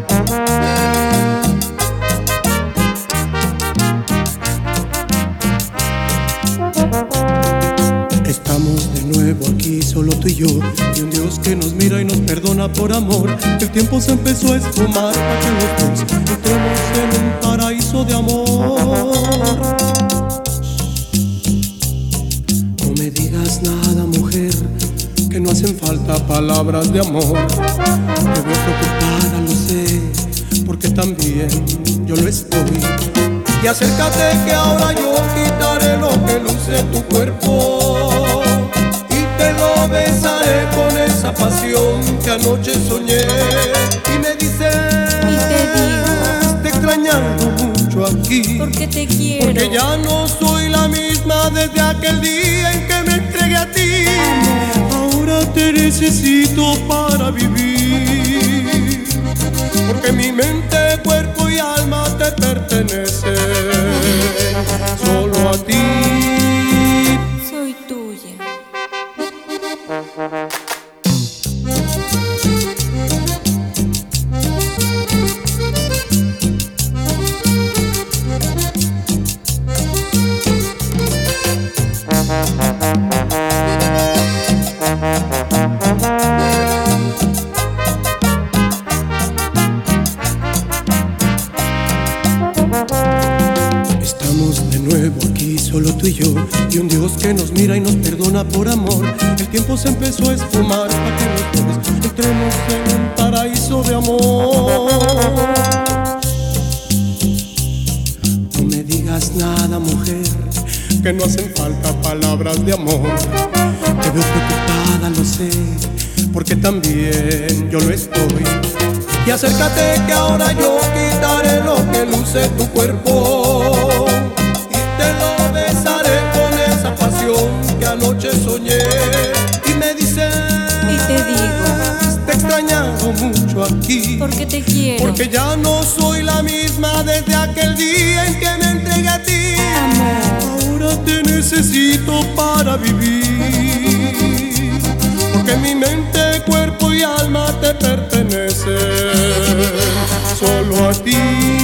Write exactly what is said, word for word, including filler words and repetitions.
Estamos de nuevo aquí, solo tú y yo, y un Dios que nos mira y nos perdona por amor. El tiempo se empezó a esfumar para que los dos entremos en un paraíso de amor. No me digas nada, mujer, que no hacen falta palabras de amor. Te veo preocupada, lo sé, porque también yo lo estoy. Y acércate que ahora yo quitaré lo que luce tu cuerpo y te lo besaré con esa pasión que anoche soñé. Y me dices, y te digo, te he extrañado mucho aquí, porque te quiero, porque ya no soy la misma desde aquel día en que me entregué a ti. Ahora te necesito para vivir, porque mi mente, cuerpo y alma te pertenecen solo a ti. soy tuya. Estamos de nuevo aquí, solo tú y yo, y un Dios que nos mira y nos perdona por amor. El tiempo se empezó a esfumar para que los dos entremos en un paraíso de amor. No me digas nada, mujer, que no hacen falta palabras de amor. Te veo preocupada, lo sé, porque también yo lo estoy. Y acércate que ahora yo quitaré lo que luce tu cuerpo y te lo besaré con esa pasión que anoche soñé. Y me dices, Y te digo, te he extrañado mucho aquí, porque te quiero, porque ya no soy la misma desde aquel día en que me entregué a ti. amor, Ahora te necesito para vivir, porque mi mente, cuerpo y alma te pertenecen solo a ti.